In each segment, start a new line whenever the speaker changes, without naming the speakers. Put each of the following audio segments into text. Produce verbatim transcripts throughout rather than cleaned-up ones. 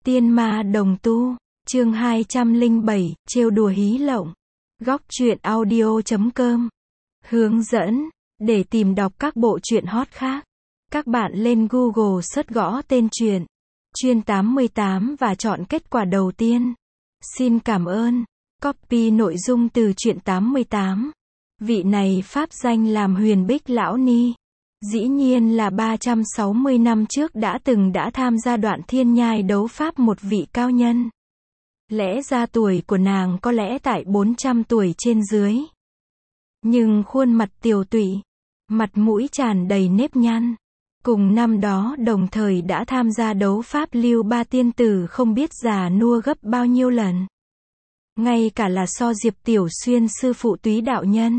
Tiên ma đồng tu, chương hai trăm lẻ bảy, trêu đùa hí lộng. Góc truyện audio chấm com. Hướng dẫn, để tìm đọc các bộ truyện hot khác, các bạn lên Google search gõ tên truyện, Truyện tám mươi tám và chọn kết quả đầu tiên. Xin cảm ơn. Copy nội dung từ Truyện tám mươi tám. Vị này pháp danh làm Huyền Bích Lão Ni. Dĩ nhiên là ba trăm sáu mươi năm trước đã từng đã tham gia đoạn thiên nhai đấu pháp một vị cao nhân. Lẽ ra tuổi của nàng có lẽ tại bốn trăm tuổi trên dưới. Nhưng khuôn mặt tiều tụy, mặt mũi tràn đầy nếp nhăn. Cùng năm đó đồng thời đã tham gia đấu pháp Lưu Ba Tiên Tử không biết già nua gấp bao nhiêu lần. Ngay cả là so Diệp Tiểu Xuyên sư phụ Túy đạo nhân,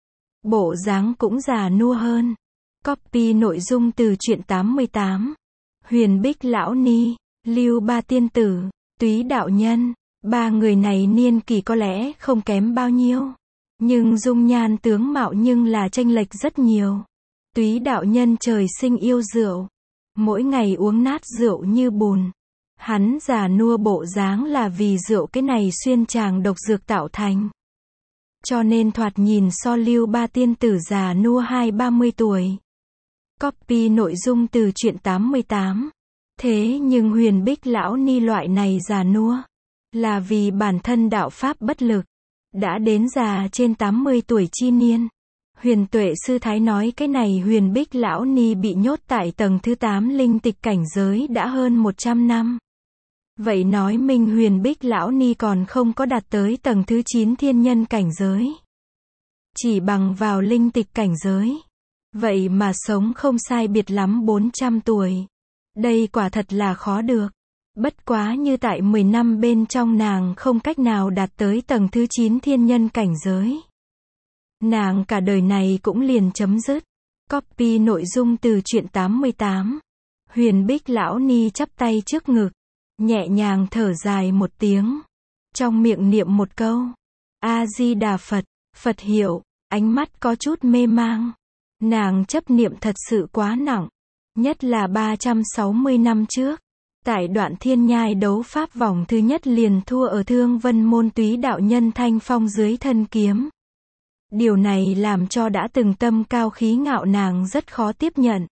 bộ dáng cũng già nua hơn. Copy nội dung từ Truyện tám mươi tám. Huyền Bích Lão Ni, Lưu Ba Tiên Tử, Túy đạo nhân, ba người này niên kỳ có lẽ không kém bao nhiêu, nhưng dung nhan tướng mạo nhưng là chênh lệch rất nhiều. Túy đạo nhân trời sinh yêu rượu, mỗi ngày uống nát rượu như bùn. Hắn già nua bộ dáng là vì rượu cái này xuyên tràng độc dược tạo thành. Cho nên thoạt nhìn so Lưu Ba Tiên Tử già nua hai ba mươi tuổi. Copy nội dung từ Truyện tám mươi tám. Thế nhưng Huyền Bích Lão Ni loại này già nua, là vì bản thân đạo pháp bất lực, đã đến già trên tám mươi tuổi chi niên. Huyền Tuệ Sư Thái nói cái này Huyền Bích Lão Ni bị nhốt tại tầng thứ tám linh tịch cảnh giới đã hơn một trăm năm. Vậy nói minh Huyền Bích Lão Ni còn không có đạt tới tầng thứ chín thiên nhân cảnh giới. Chỉ bằng vào linh tịch cảnh giới. Vậy mà sống không sai biệt lắm bốn trăm tuổi. Đây quả thật là khó được. Bất quá như tại mười năm bên trong nàng không cách nào đạt tới tầng thứ chín thiên nhân cảnh giới. Nàng cả đời này cũng liền chấm dứt. Copy nội dung từ Truyện tám mươi tám. Huyền Bích Lão Ni chắp tay trước ngực, nhẹ nhàng thở dài một tiếng, trong miệng niệm một câu A-di-đà Phật. Phật hiệu, ánh mắt có chút mê mang. Nàng chấp niệm thật sự quá nặng, nhất là ba trăm sáu mươi năm trước, tại đoạn thiên nhai đấu pháp vòng thứ nhất liền thua ở Thương Vân môn Túy đạo nhân thanh phong dưới thân kiếm. Điều này làm cho đã từng tâm cao khí ngạo nàng rất khó tiếp nhận.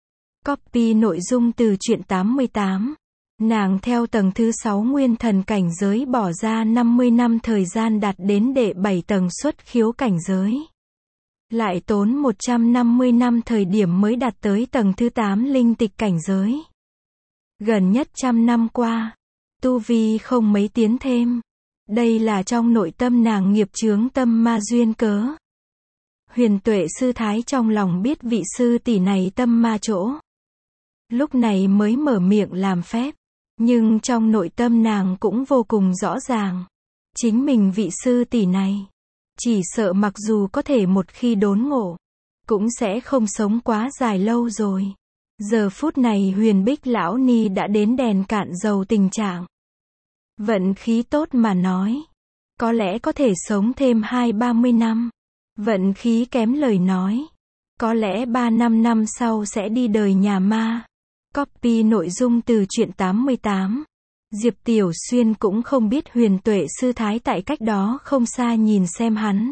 Copy nội dung từ Truyện tám mươi tám. Nàng theo tầng thứ sáu nguyên thần cảnh giới bỏ ra năm mươi năm thời gian đạt đến đệ bảy tầng xuất khiếu cảnh giới. Lại tốn một trăm năm mươi năm thời điểm mới đạt tới tầng thứ tám linh tịch cảnh giới. Gần nhất trăm năm qua, tu vi không mấy tiến thêm. Đây là trong nội tâm nàng nghiệp chướng tâm ma duyên cớ. Huyền Tuệ Sư Thái trong lòng biết vị sư tỷ này tâm ma chỗ. Lúc này mới mở miệng làm phép. Nhưng trong nội tâm nàng cũng vô cùng rõ ràng. Chính mình vị sư tỷ này, chỉ sợ mặc dù có thể một khi đốn ngộ, cũng sẽ không sống quá dài lâu rồi. Giờ phút này Huyền Bích Lão Ni đã đến đèn cạn dầu tình trạng. Vận khí tốt mà nói, có lẽ có thể sống thêm hai ba mươi năm. Vận khí kém lời nói, có lẽ ba năm năm sau sẽ đi đời nhà ma. Copy nội dung từ Truyện tám mươi tám. Diệp Tiểu Xuyên cũng không biết Huyền Tuệ Sư Thái tại cách đó không xa nhìn xem hắn.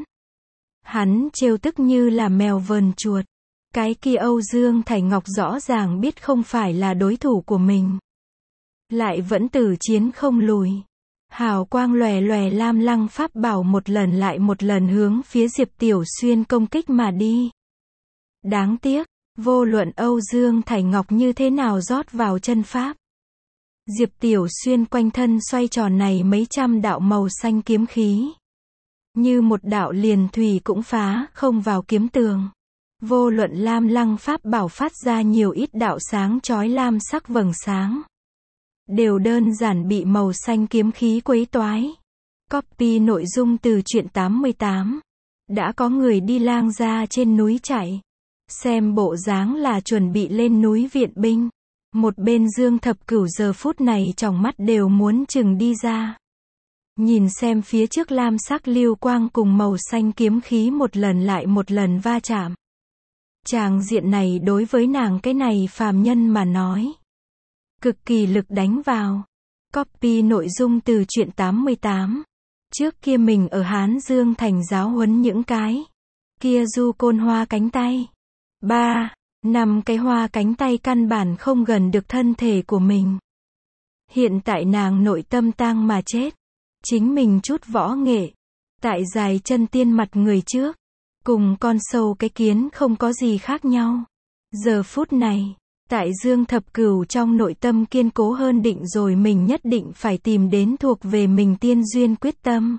Hắn trêu tức như là mèo vờn chuột. Cái kia Âu Dương Thải Ngọc rõ ràng biết không phải là đối thủ của mình, lại vẫn tử chiến không lùi. Hào quang lòe lòe lam lăng pháp bảo một lần lại một lần hướng phía Diệp Tiểu Xuyên công kích mà đi. Đáng tiếc, vô luận Âu Dương Thải Ngọc như thế nào rót vào chân pháp, Diệp Tiểu Xuyên quanh thân xoay tròn này mấy trăm đạo màu xanh kiếm khí, như một đạo liền thủy cũng phá không vào kiếm tường. Vô luận lam lăng pháp bảo phát ra nhiều ít đạo sáng chói lam sắc vầng sáng, đều đơn giản bị màu xanh kiếm khí quấy toái. Copy nội dung từ Truyện tám mươi tám. Đã có người đi lang ra trên núi chạy. Xem bộ dáng là chuẩn bị lên núi viện binh. Một bên Dương Thập Cửu giờ phút này trong mắt đều muốn chừng đi ra. Nhìn xem phía trước lam sắc lưu quang cùng màu xanh kiếm khí một lần lại một lần va chạm. Tràng diện này đối với nàng cái này phàm nhân mà nói, cực kỳ lực đánh vào. Copy nội dung từ truyện tám mươi tám. Trước kia mình ở Hán Dương Thành giáo huấn những cái kia du côn hoa cánh tay. ba. Năm cái hoa cánh tay căn bản không gần được thân thể của mình. Hiện tại nàng nội tâm tang mà chết. Chính mình chút võ nghệ. Tại dài chân tiên mặt người trước. Cùng con sâu cái kiến không có gì khác nhau. Giờ phút này, tại Dương Thập Cửu trong nội tâm kiên cố hơn định rồi mình nhất định phải tìm đến thuộc về mình tiên duyên quyết tâm.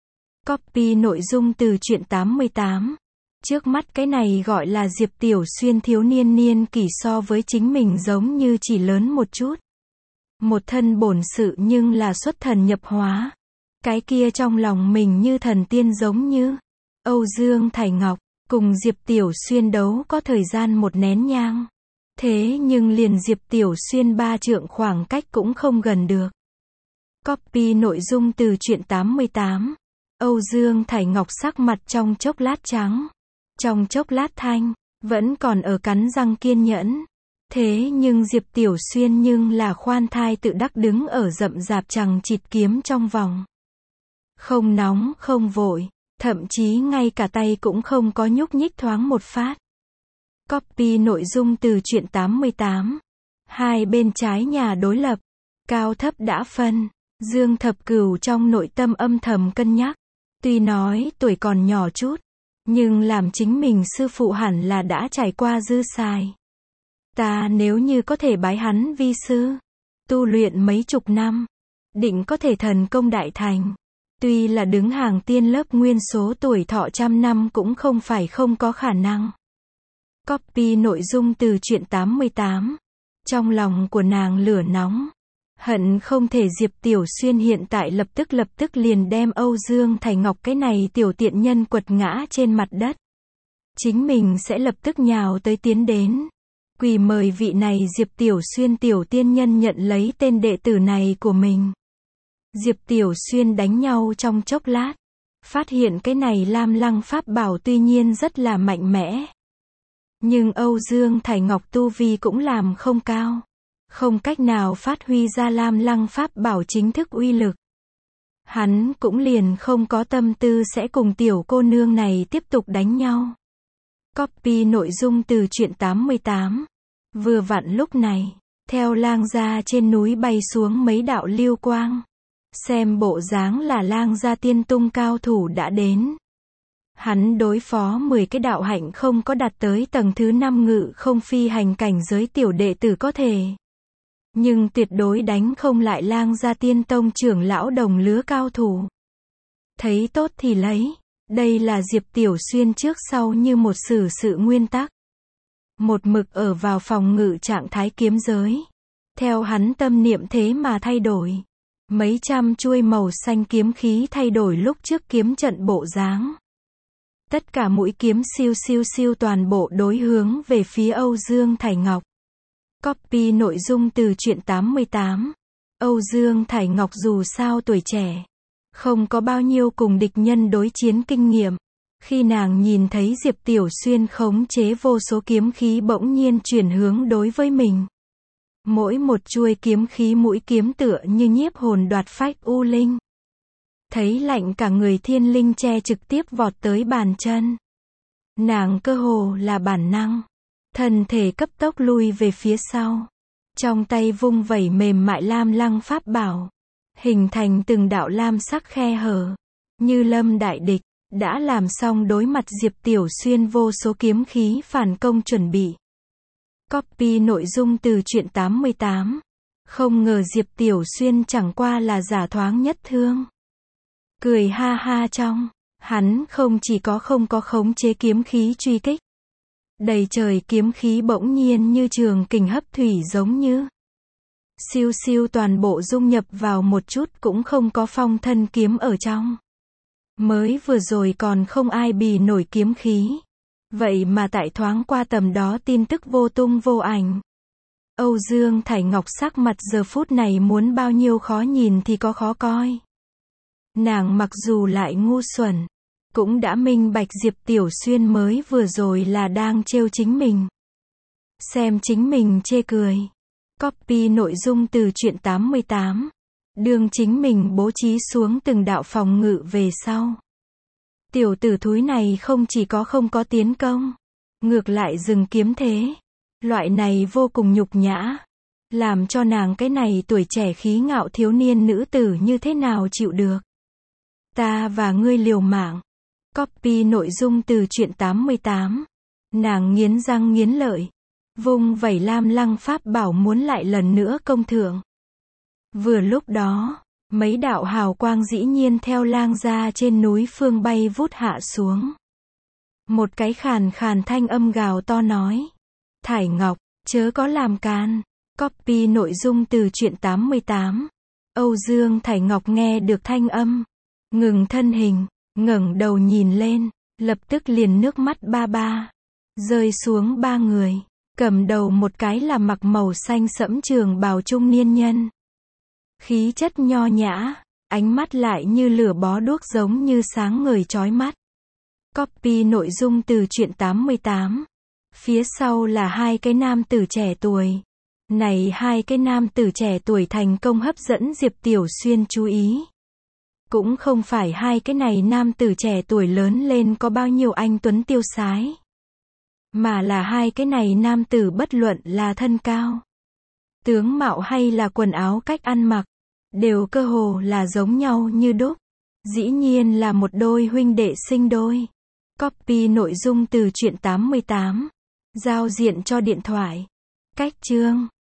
Copy nội dung từ truyện tám mươi tám. Trước mắt cái này gọi là Diệp Tiểu Xuyên thiếu niên niên kỷ so với chính mình giống như chỉ lớn một chút. Một thân bổn sự nhưng là xuất thần nhập hóa. Cái kia trong lòng mình như thần tiên giống như Âu Dương Thải Ngọc, cùng Diệp Tiểu Xuyên đấu có thời gian một nén nhang. Thế nhưng liền Diệp Tiểu Xuyên ba trượng khoảng cách cũng không gần được. Copy nội dung từ truyện tám mươi tám. Âu Dương Thải Ngọc sắc mặt trong chốc lát trắng, trong chốc lát thanh, vẫn còn ở cắn răng kiên nhẫn. Thế nhưng Diệp Tiểu Xuyên nhưng là khoan thai tự đắc đứng ở rậm rạp chằng chịt kiếm trong vòng. Không nóng không vội, thậm chí ngay cả tay cũng không có nhúc nhích thoáng một phát. Copy nội dung từ truyện tám mươi tám. Hai bên trái nhà đối lập, cao thấp đã phân. Dương Thập Cửu trong nội tâm âm thầm cân nhắc. Tuy nói tuổi còn nhỏ chút, nhưng làm chính mình sư phụ hẳn là đã trải qua dư xài. Ta nếu như có thể bái hắn vi sư, tu luyện mấy chục năm, định có thể thần công đại thành. Tuy là đứng hàng tiên lớp nguyên số tuổi thọ trăm năm cũng không phải không có khả năng. Copy nội dung từ truyện tám mươi tám. Trong lòng của nàng lửa nóng. Hận không thể Diệp Tiểu Xuyên hiện tại lập tức lập tức liền đem Âu Dương Thải Ngọc cái này tiểu tiện nhân quật ngã trên mặt đất. Chính mình sẽ lập tức nhào tới tiến đến. Quỳ mời vị này Diệp Tiểu Xuyên tiểu tiên nhân nhận lấy tên đệ tử này của mình. Diệp Tiểu Xuyên đánh nhau trong chốc lát. Phát hiện cái này Lam Lăng pháp bảo tuy nhiên rất là mạnh mẽ. Nhưng Âu Dương Thải Ngọc tu vi cũng làm không cao. Không cách nào phát huy ra Lam Lăng pháp bảo chính thức uy lực. Hắn cũng liền không có tâm tư sẽ cùng tiểu cô nương này tiếp tục đánh nhau. Copy nội dung từ truyện tám mươi tám. Vừa vặn lúc này, theo lang gia trên núi bay xuống mấy đạo lưu quang. Xem bộ dáng là lang gia tiên tung cao thủ đã đến. Hắn đối phó mười cái đạo hạnh không có đạt tới tầng thứ năm ngự không phi hành cảnh giới tiểu đệ tử có thể. Nhưng tuyệt đối đánh không lại lang gia tiên tông trưởng lão đồng lứa cao thủ. Thấy tốt thì lấy. Đây là Diệp Tiểu Xuyên trước sau như một xử sự nguyên tắc. Một mực ở vào phòng ngự trạng thái kiếm giới. Theo hắn tâm niệm thế mà thay đổi. Mấy trăm chuôi màu xanh kiếm khí thay đổi lúc trước kiếm trận bộ dáng. Tất cả mũi kiếm siêu siêu siêu toàn bộ đối hướng về phía Âu Dương Thải Ngọc. Copy nội dung từ truyện tám mươi tám. Âu Dương Thải Ngọc dù sao tuổi trẻ, không có bao nhiêu cùng địch nhân đối chiến kinh nghiệm. Khi nàng nhìn thấy Diệp Tiểu Xuyên khống chế vô số kiếm khí bỗng nhiên chuyển hướng đối với mình. Mỗi một chuôi kiếm khí mũi kiếm tựa như nhiếp hồn đoạt phách u linh. Thấy lạnh cả người thiên linh che trực tiếp vọt tới bàn chân. Nàng cơ hồ là bản năng. Thân thể cấp tốc lui về phía sau. Trong tay vung vẩy mềm mại lam lăng pháp bảo. Hình thành từng đạo lam sắc khe hở. Như lâm đại địch, đã làm xong đối mặt Diệp Tiểu Xuyên vô số kiếm khí phản công chuẩn bị. Copy nội dung từ truyện tám mươi tám. Không ngờ Diệp Tiểu Xuyên chẳng qua là giả thoáng nhất thương. Cười ha ha trong, hắn không chỉ có không có khống chế kiếm khí truy kích. Đầy trời kiếm khí bỗng nhiên như trường kình hấp thủy giống như. Siêu siêu toàn bộ dung nhập vào một chút cũng không có phong thân kiếm ở trong. Mới vừa rồi còn không ai bì nổi kiếm khí. Vậy mà tại thoáng qua tầm đó tin tức vô tung vô ảnh. Âu Dương Thải Ngọc sắc mặt giờ phút này muốn bao nhiêu khó nhìn thì có khó coi. Nàng mặc dù lại ngu xuẩn, cũng đã minh bạch Diệp Tiểu Xuyên mới vừa rồi là đang trêu chính mình. Xem chính mình chê cười. Copy nội dung từ truyện tám mươi tám. Đường chính mình bố trí xuống từng đạo phòng ngự về sau. Tiểu tử thúi này không chỉ có không có tiến công, ngược lại dừng kiếm thế. Loại này vô cùng nhục nhã, làm cho nàng cái này tuổi trẻ khí ngạo thiếu niên nữ tử như thế nào chịu được. Ta và ngươi liều mạng. Copy nội dung từ truyện tám mươi tám. Nàng nghiến răng nghiến lợi, vung vẩy lam lăng pháp bảo muốn lại lần nữa công thượng. Vừa lúc đó, mấy đạo hào quang dĩ nhiên theo lang ra trên núi phương bay vút hạ xuống. Một cái khàn khàn thanh âm gào to nói. Thải Ngọc, chớ có làm can. Copy nội dung từ truyện tám mươi tám. Âu Dương Thải Ngọc nghe được thanh âm, ngừng thân hình, ngẩng đầu nhìn lên, lập tức liền nước mắt ba ba rơi xuống ba người. Cầm đầu một cái là mặc màu xanh sẫm trường bào trung niên nhân. Khí chất nho nhã, ánh mắt lại như lửa bó đuốc giống như sáng ngời chói mắt. Copy nội dung từ truyện tám mươi tám. Phía sau là hai cái nam tử trẻ tuổi. Này hai cái nam tử trẻ tuổi thành công hấp dẫn Diệp Tiểu Xuyên chú ý. Cũng không phải hai cái này nam tử trẻ tuổi lớn lên có bao nhiêu anh tuấn tiêu sái, mà là hai cái này nam tử bất luận là thân cao, tướng mạo hay là quần áo cách ăn mặc, đều cơ hồ là giống nhau như đúc. Dĩ nhiên là một đôi huynh đệ sinh đôi. Copy nội dung từ truyện tám mươi tám. Giao diện cho điện thoại. Cách chương